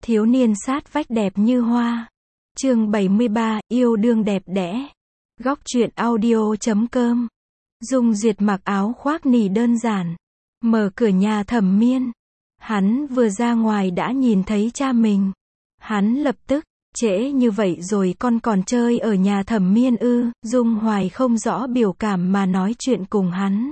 Thiếu niên sát vách đẹp như hoa. Chương 73, yêu đương đẹp đẽ. Góc truyện audio.com. Dung Duyệt mặc áo khoác nỉ đơn giản, mở cửa nhà Thẩm Miên. Hắn vừa ra ngoài đã nhìn thấy cha mình. Hắn lập tức, trễ như vậy rồi con còn chơi ở nhà Thẩm Miên ư? Dung Hoài không rõ biểu cảm mà nói chuyện cùng hắn.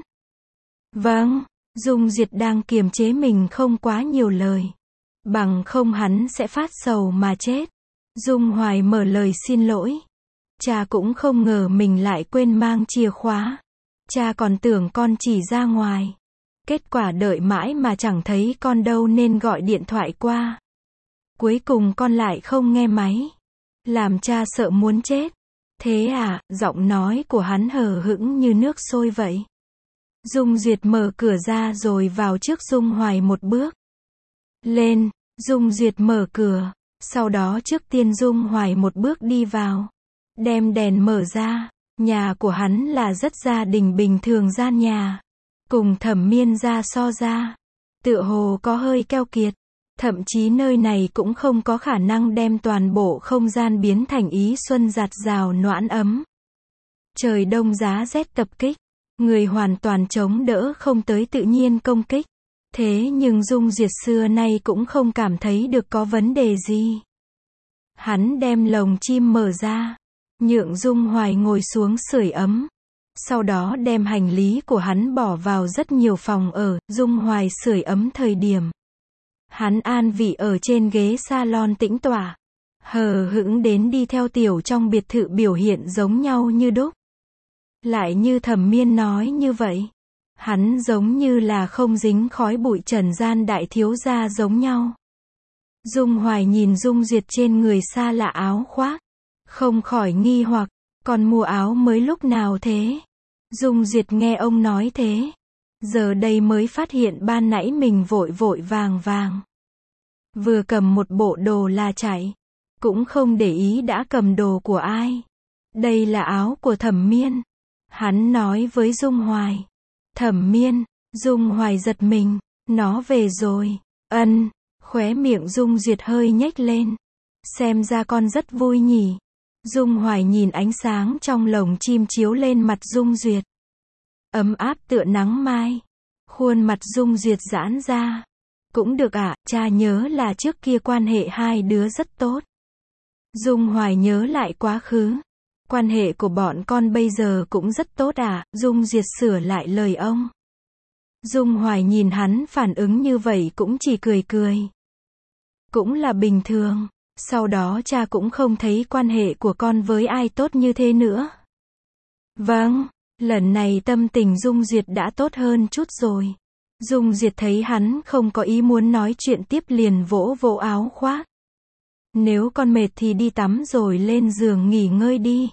Vâng, Dung Duyệt đang kiềm chế mình không quá nhiều lời. Bằng không hắn sẽ phát sầu mà chết. Dung Hoài mở lời xin lỗi. Cha cũng không ngờ mình lại quên mang chìa khóa. Cha còn tưởng con chỉ ra ngoài. Kết quả đợi mãi mà chẳng thấy con đâu nên gọi điện thoại qua. Cuối cùng con lại không nghe máy. Làm cha sợ muốn chết. Thế à? Giọng nói của hắn hờ hững như nước sôi vậy. Dung Duyệt mở cửa ra rồi vào trước Dung Hoài một bước. Lên, Dung Duyệt mở cửa. Sau đó trước tiên Dung Hoài một bước đi vào. Đem đèn mở ra. Nhà của hắn là rất gia đình bình thường gian nhà. Cùng Thẩm Miên ra so ra. Tựa hồ có hơi keo kiệt. Thậm chí nơi này cũng không có khả năng đem toàn bộ không gian biến thành ý xuân giạt rào noãn ấm. Trời đông giá rét tập kích. Người hoàn toàn chống đỡ không tới tự nhiên công kích. Thế nhưng Dung Duyệt xưa nay cũng không cảm thấy được có vấn đề gì. Hắn đem lồng chim mở ra. Nhượng Dung Hoài ngồi xuống sưởi ấm. Sau đó đem hành lý của hắn bỏ vào rất nhiều phòng ở. Dung Hoài sưởi ấm thời điểm. Hắn an vị ở trên ghế salon tĩnh tọa. Hờ hững đến đi theo tiểu trong biệt thự biểu hiện giống nhau như đúc. Lại như Thẩm Miên nói như vậy. Hắn giống như là không dính khói bụi trần gian đại thiếu gia giống nhau. Dung Hoài nhìn Dung Duyệt trên người xa lạ áo khoác. Không khỏi nghi hoặc, còn mua áo mới lúc nào thế? Dung Duyệt nghe ông nói thế. Giờ đây mới phát hiện ban nãy mình vội vội vàng vàng. Vừa cầm một bộ đồ là chạy. Cũng không để ý đã cầm đồ của ai. Đây là áo của Thẩm Miên. Hắn nói với Dung Hoài. Thẩm Miên, Dung Hoài giật mình. Nó về rồi. Ân, khóe miệng Dung Duyệt hơi nhếch lên. Xem ra con rất vui nhỉ. Dung Hoài nhìn ánh sáng trong lồng chim chiếu lên mặt Dung Duyệt. Ấm áp tựa nắng mai. Khuôn mặt Dung Duyệt giãn ra. Cũng được ạ, cha nhớ là trước kia quan hệ hai đứa rất tốt. Dung Hoài nhớ lại quá khứ. Quan hệ của bọn con bây giờ cũng rất tốt ạ. Dung Duyệt sửa lại lời ông. Dung Hoài nhìn hắn phản ứng như vậy cũng chỉ cười cười. Cũng là bình thường. Sau đó cha cũng không thấy quan hệ của con với ai tốt như thế nữa. Vâng, lần này tâm tình Dung Duyệt đã tốt hơn chút rồi. Dung Duyệt thấy hắn không có ý muốn nói chuyện tiếp liền vỗ vỗ áo khoác. Nếu con mệt thì đi tắm rồi lên giường nghỉ ngơi đi.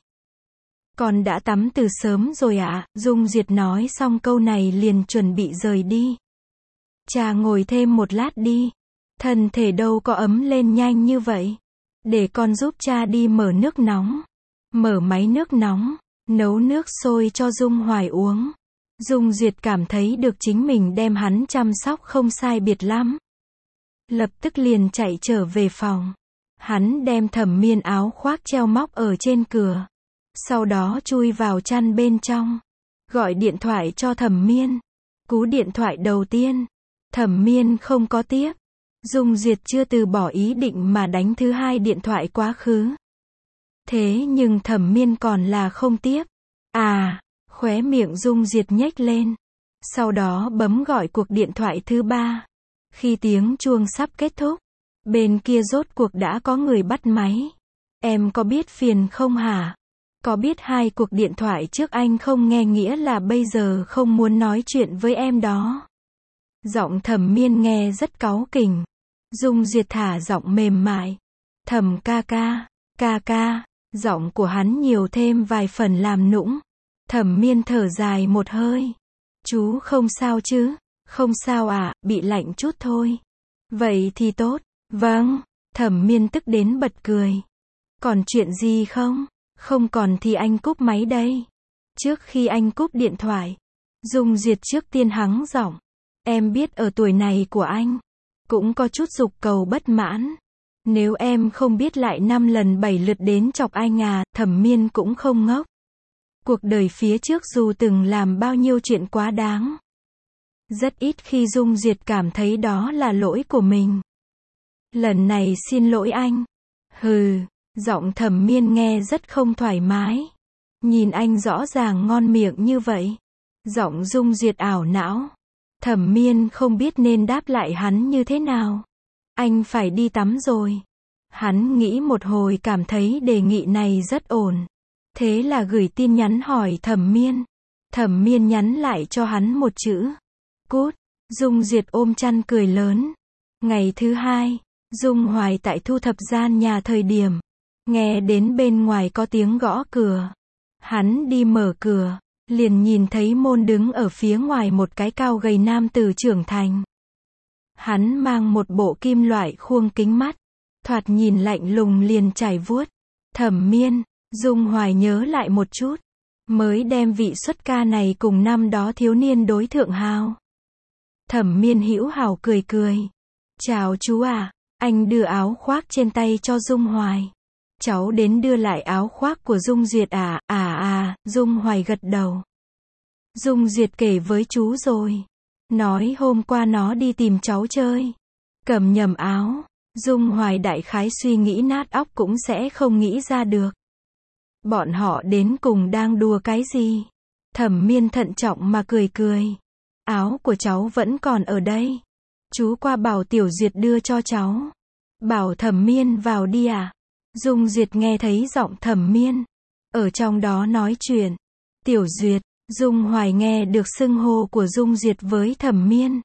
Con đã tắm từ sớm rồi ạ. Dung Duyệt nói xong câu này liền chuẩn bị rời đi. Cha ngồi thêm một lát đi. Thân thể đâu có ấm lên nhanh như vậy. Để con giúp cha đi mở nước nóng. Mở máy nước nóng. Nấu nước sôi cho Dung Hoài uống. Dung Duyệt cảm thấy được chính mình đem hắn chăm sóc không sai biệt lắm. Lập tức liền chạy trở về phòng. Hắn đem Thẩm Miên áo khoác treo móc ở trên cửa. Sau đó chui vào chăn bên trong. Gọi điện thoại cho Thẩm Miên. Cú điện thoại đầu tiên. Thẩm Miên không có tiếp. Dung Duyệt chưa từ bỏ ý định mà đánh thứ hai điện thoại quá khứ. Thế nhưng Thẩm Miên còn là không tiếp. À, khóe miệng Dung Duyệt nhếch lên. Sau đó bấm gọi cuộc điện thoại thứ ba. Khi tiếng chuông sắp kết thúc. Bên kia rốt cuộc đã có người bắt máy. Em có biết phiền không hả? Có biết hai cuộc điện thoại trước anh không nghe nghĩa là bây giờ không muốn nói chuyện với em đó. Giọng Thẩm Miên nghe rất cáu kỉnh. Dung Duyệt thả giọng mềm mại. Thẩm ca ca. Giọng của hắn nhiều thêm vài phần làm nũng. Thẩm Miên thở dài một hơi. Chú không sao chứ? Không sao ạ, bị lạnh chút thôi. Vậy thì tốt. Vâng. Thẩm Miên tức đến bật cười. Còn chuyện gì không? Không còn thì anh cúp máy đây. Trước khi anh cúp điện thoại, Dung Duyệt trước tiên hắng giọng. Em biết ở tuổi này của anh, cũng có chút dục cầu bất mãn. Nếu em không biết lại 5 lần 7 lượt đến chọc anh à, Thẩm Miên cũng không ngốc. Cuộc đời phía trước dù từng làm bao nhiêu chuyện quá đáng, rất ít khi Dung Duyệt cảm thấy đó là lỗi của mình. Lần này xin lỗi anh. Hừ, giọng Thẩm Miên nghe rất không thoải mái. Nhìn anh rõ ràng ngon miệng như vậy. Giọng Dung Duyệt ảo não. Thẩm Miên không biết nên đáp lại hắn như thế nào. Anh phải đi tắm rồi. Hắn nghĩ một hồi cảm thấy đề nghị này rất ổn. Thế là gửi tin nhắn hỏi Thẩm Miên. Thẩm Miên nhắn lại cho hắn một chữ. Cút. Dung Duyệt ôm chăn cười lớn. Ngày thứ hai, Dung Hoài tại thu thập gian nhà thời điểm, nghe đến bên ngoài có tiếng gõ cửa. Hắn đi mở cửa, liền nhìn thấy Môn đứng ở phía ngoài một cái cao gầy nam tử trưởng thành. Hắn mang một bộ kim loại khuôn kính mắt, thoạt nhìn lạnh lùng liền chảy vuốt. Thẩm Miên, Dung Hoài nhớ lại một chút, mới đem vị xuất ca này cùng năm đó thiếu niên đối thượng hào. Thẩm Miên hữu hảo cười cười. Chào chú à, anh đưa áo khoác trên tay cho Dung Hoài. Cháu đến đưa lại áo khoác của Dung Duyệt à, Dung Hoài gật đầu. Dung Duyệt kể với chú rồi. Nói hôm qua nó đi tìm cháu chơi. Cầm nhầm áo. Dung Hoài đại khái suy nghĩ nát óc cũng sẽ không nghĩ ra được. Bọn họ đến cùng đang đùa cái gì? Thẩm Miên thận trọng mà cười cười. Áo của cháu vẫn còn ở đây. Chú qua bảo Tiểu Duyệt đưa cho cháu. Bảo Thẩm Miên vào đi à? Dung Duyệt nghe thấy giọng Thẩm Miên ở trong đó nói chuyện. Tiểu Duyệt, Dung Hoài nghe được xưng hô của Dung Duyệt với Thẩm Miên.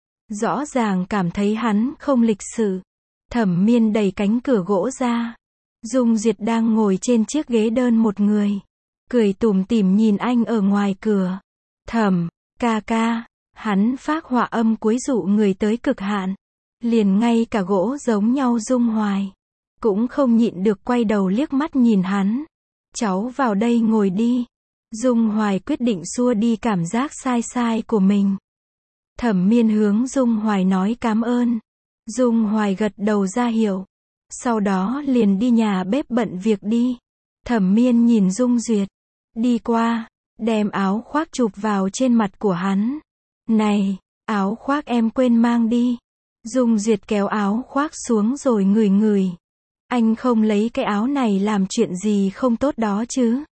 Rõ ràng cảm thấy hắn không lịch sự. Thẩm Miên đẩy cánh cửa gỗ ra. Dung Duyệt đang ngồi trên chiếc ghế đơn một người. Cười tủm tỉm nhìn anh ở ngoài cửa. Thẩm, ca, hắn phác họa âm cuối dụ người tới cực hạn. Liền ngay cả gỗ giống nhau Dung Hoài cũng không nhịn được quay đầu liếc mắt nhìn hắn. Cháu vào đây ngồi đi. Dung Hoài quyết định xua đi cảm giác sai của mình. Thẩm Miên hướng Dung Hoài nói cảm ơn. Dung Hoài gật đầu ra hiệu. Sau đó liền đi nhà bếp bận việc đi. Thẩm Miên nhìn Dung Duyệt. Đi qua, đem áo khoác chụp vào trên mặt của hắn. Này, áo khoác em quên mang đi. Dung Duyệt kéo áo khoác xuống rồi ngửi. Anh không lấy cái áo này làm chuyện gì không tốt đó chứ?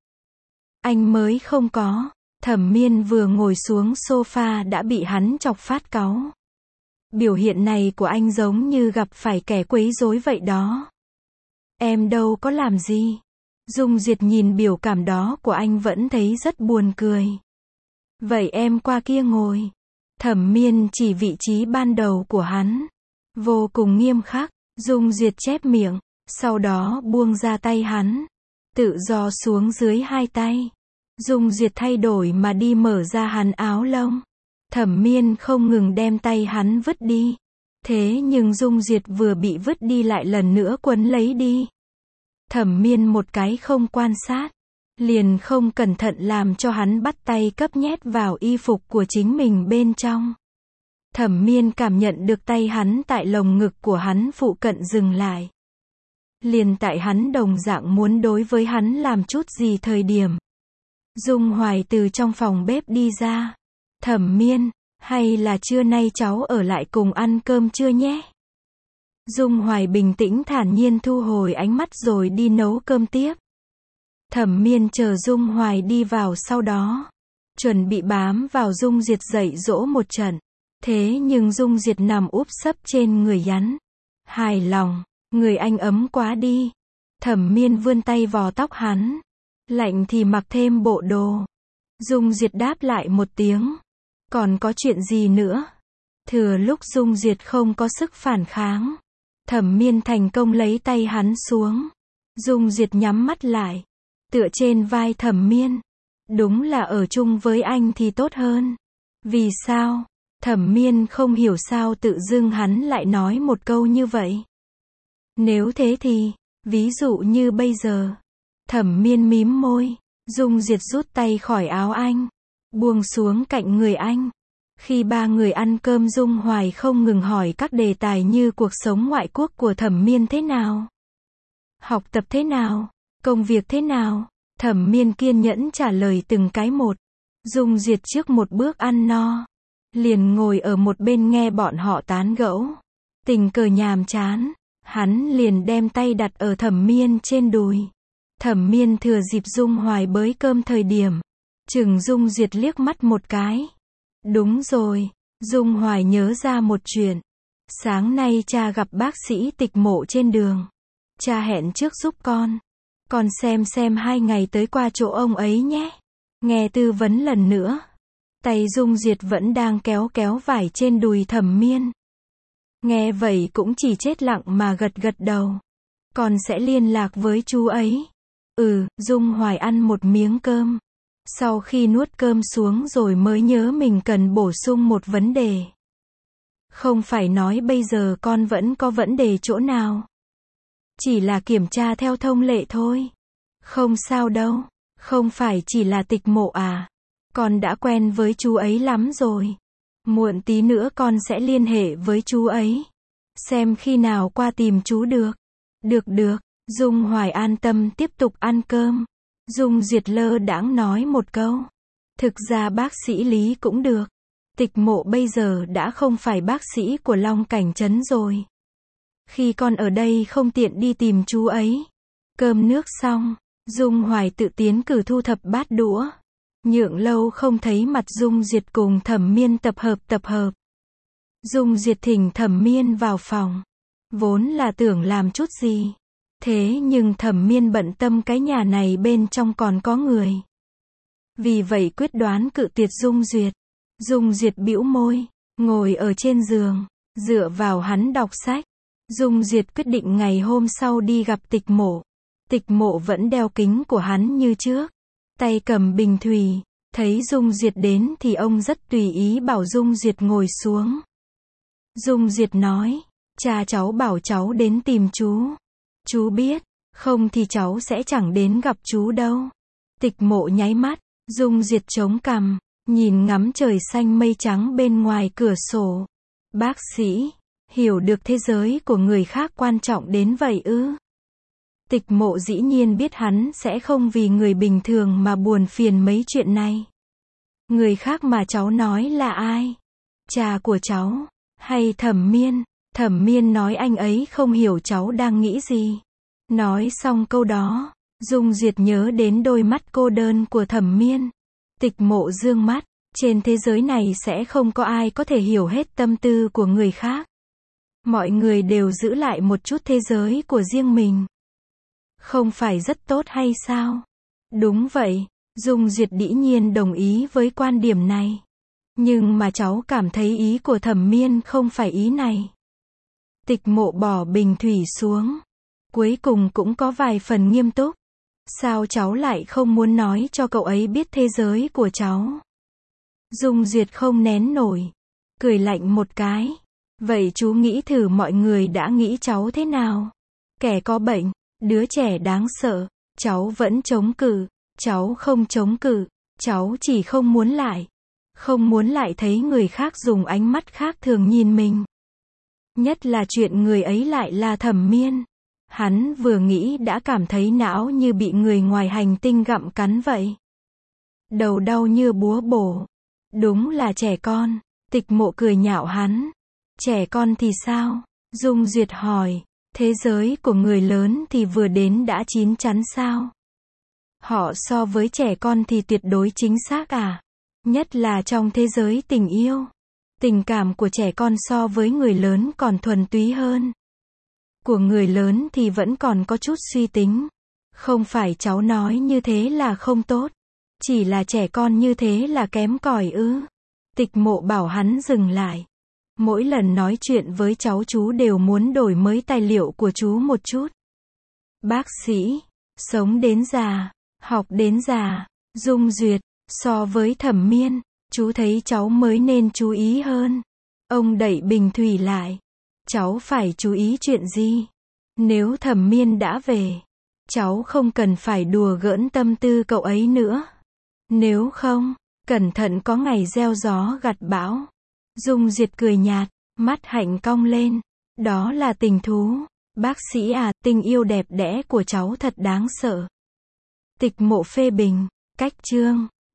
Anh mới không có. Thẩm Miên vừa ngồi xuống sofa đã bị hắn chọc phát cáu. Biểu hiện này của anh giống như gặp phải kẻ quấy rối vậy đó. Em đâu có làm gì. Dung Duyệt nhìn biểu cảm đó của anh vẫn thấy rất buồn cười. Vậy em qua kia ngồi. Thẩm Miên chỉ vị trí ban đầu của hắn. Vô cùng nghiêm khắc. Dung Duyệt chép miệng. Sau đó buông ra tay hắn. Tự do xuống dưới hai tay. Dung Duyệt thay đổi mà đi mở ra hắn áo lông. Thẩm Miên không ngừng đem tay hắn vứt đi. Thế nhưng Dung Duyệt vừa bị vứt đi lại lần nữa quấn lấy đi. Thẩm Miên một cái không quan sát. Liền không cẩn thận làm cho hắn bắt tay cấp nhét vào y phục của chính mình bên trong. Thẩm Miên cảm nhận được tay hắn tại lồng ngực của hắn phụ cận dừng lại. Liền tại hắn đồng dạng muốn đối với hắn làm chút gì thời điểm. Dung Hoài từ trong phòng bếp đi ra. Thẩm Miên, hay là trưa nay cháu ở lại cùng ăn cơm trưa nhé? Dung Hoài bình tĩnh thản nhiên thu hồi ánh mắt rồi đi nấu cơm tiếp. Thẩm Miên chờ Dung Hoài đi vào sau đó. Chuẩn bị bám vào Dung Duyệt dạy dỗ một trận. Thế nhưng Dung Duyệt nằm úp sấp trên người hắn. Hài lòng, người anh ấm quá đi. Thẩm Miên vươn tay vò tóc hắn. Lạnh thì mặc thêm bộ đồ. Dung Duyệt đáp lại một tiếng. Còn có chuyện gì nữa? Thừa lúc Dung Duyệt không có sức phản kháng. Thẩm Miên thành công lấy tay hắn xuống. Dung Duyệt nhắm mắt lại. Tựa trên vai Thẩm Miên. Đúng là ở chung với anh thì tốt hơn. Vì sao? Thẩm Miên không hiểu sao tự dưng hắn lại nói một câu như vậy. Nếu thế thì, ví dụ như bây giờ. Thẩm Miên mím môi. Dung Duyệt rút tay khỏi áo anh. Buông xuống cạnh người anh. Khi ba người ăn cơm Dung Hoài không ngừng hỏi các đề tài như cuộc sống ngoại quốc của Thẩm Miên thế nào, học tập thế nào, công việc thế nào. Thẩm Miên kiên nhẫn trả lời từng cái một. Dung Duyệt trước một bước ăn no, liền ngồi ở một bên nghe bọn họ tán gẫu. Tình cờ nhàm chán, hắn liền đem tay đặt ở Thẩm Miên trên đùi. Thẩm Miên thừa dịp Dung Hoài bới cơm thời điểm, chừng Dung Duyệt liếc mắt một cái. Đúng rồi, Dung Hoài nhớ ra một chuyện. Sáng nay cha gặp bác sĩ Tịch Mộ trên đường. Cha hẹn trước giúp con xem 2 ngày tới qua chỗ ông ấy nhé. Nghe tư vấn lần nữa. Tay Dung Duyệt vẫn đang kéo vải trên đùi Thẩm Miên. Nghe vậy cũng chỉ chết lặng mà gật đầu. Con sẽ liên lạc với chú ấy. Dung Hoài ăn một miếng cơm. Sau khi nuốt cơm xuống rồi mới nhớ mình cần bổ sung một vấn đề. Không phải nói bây giờ con vẫn có vấn đề chỗ nào. Chỉ là kiểm tra theo thông lệ thôi. Không sao đâu. Không phải chỉ là Tịch Mộ à. Con đã quen với chú ấy lắm rồi. Muộn tí nữa con sẽ liên hệ với chú ấy. Xem khi nào qua tìm chú được. Được. Dung Hoài an tâm tiếp tục ăn cơm. Dung Duyệt lơ đãng nói một câu. Thực ra bác sĩ Lý cũng được. Tịch Mộ bây giờ đã không phải bác sĩ của Long Cảnh Trấn rồi. Khi con ở đây không tiện đi tìm chú ấy. Cơm nước xong, Dung Hoài tự tiến cử thu thập bát đũa. Nhượng lâu không thấy mặt Dung Duyệt cùng Thẩm Miên tập hợp. Dung Duyệt thỉnh Thẩm Miên vào phòng. Vốn là tưởng làm chút gì. Thế nhưng Thẩm Miên bận tâm cái nhà này bên trong còn có người. Vì vậy quyết đoán cự tuyệt Dung Duyệt. Dung Duyệt bĩu môi, ngồi ở trên giường, dựa vào hắn đọc sách. Dung Duyệt quyết định ngày hôm sau đi gặp Tịch Mộ. Tịch Mộ vẫn đeo kính của hắn như trước, tay cầm bình thủy. Thấy Dung Duyệt đến thì ông rất tùy ý bảo Dung Duyệt ngồi xuống. Dung Duyệt nói, cha cháu bảo cháu đến tìm chú. Chú biết, không thì cháu sẽ chẳng đến gặp chú đâu. Tịch Mộ nháy mắt, Dung Duyệt chống cằm, nhìn ngắm trời xanh mây trắng bên ngoài cửa sổ. Bác sĩ, hiểu được thế giới của người khác quan trọng đến vậy ư? Tịch Mộ dĩ nhiên biết hắn sẽ không vì người bình thường mà buồn phiền mấy chuyện này. Người khác mà cháu nói là ai? Cha của cháu, hay Thẩm Miên? Thẩm Miên nói anh ấy không hiểu cháu đang nghĩ gì. Nói xong câu đó, Dung Duyệt nhớ đến đôi mắt cô đơn của Thẩm Miên. Tịch Mộ dương mắt, trên thế giới này sẽ không có ai có thể hiểu hết tâm tư của người khác. Mọi người đều giữ lại một chút thế giới của riêng mình. Không phải rất tốt hay sao? Đúng vậy, Dung Duyệt dĩ nhiên đồng ý với quan điểm này. Nhưng mà cháu cảm thấy ý của Thẩm Miên không phải ý này. Tịch Mộ bỏ bình thủy xuống. Cuối cùng cũng có vài phần nghiêm túc. Sao cháu lại không muốn nói cho cậu ấy biết thế giới của cháu? Dung Duyệt không nén nổi. Cười lạnh một cái. Vậy chú nghĩ thử mọi người đã nghĩ cháu thế nào? Kẻ có bệnh, đứa trẻ đáng sợ. Cháu vẫn chống cự. Cháu không chống cự. Cháu chỉ không muốn lại. Không muốn lại thấy người khác dùng ánh mắt khác thường nhìn mình. Nhất là chuyện người ấy lại là Thẩm Miên. Hắn vừa nghĩ đã cảm thấy não như bị người ngoài hành tinh gặm cắn vậy. Đầu đau như búa bổ. Đúng là trẻ con. Tịch Mộ cười nhạo hắn. Trẻ con thì sao? Dung Duyệt hỏi. Thế giới của người lớn thì vừa đến đã chín chắn sao? Họ so với trẻ con thì tuyệt đối chính xác à? Nhất là trong thế giới tình yêu. Tình cảm của trẻ con so với người lớn còn thuần túy hơn. Của người lớn thì vẫn còn có chút suy tính. Không phải cháu nói như thế là không tốt. Chỉ là trẻ con như thế là kém cỏi ư? Tịch Mộ bảo hắn dừng lại. Mỗi lần nói chuyện với cháu chú đều muốn đổi mới tài liệu của chú một chút. Bác sĩ, sống đến già, học đến già. Dung Duyệt, so với Thẩm Miên, chú thấy cháu mới nên chú ý hơn. Ông đẩy bình thủy lại. Cháu phải chú ý chuyện gì? Nếu Thẩm Miên đã về, cháu không cần phải đùa giỡn tâm tư cậu ấy nữa. Nếu không, Cẩn thận có ngày gieo gió gặt bão. Dung Duyệt cười nhạt, mắt hạnh cong lên. Đó là tình thú. Bác sĩ à, tình yêu đẹp đẽ của cháu thật đáng sợ. Tịch Mộ phê bình. Cách chương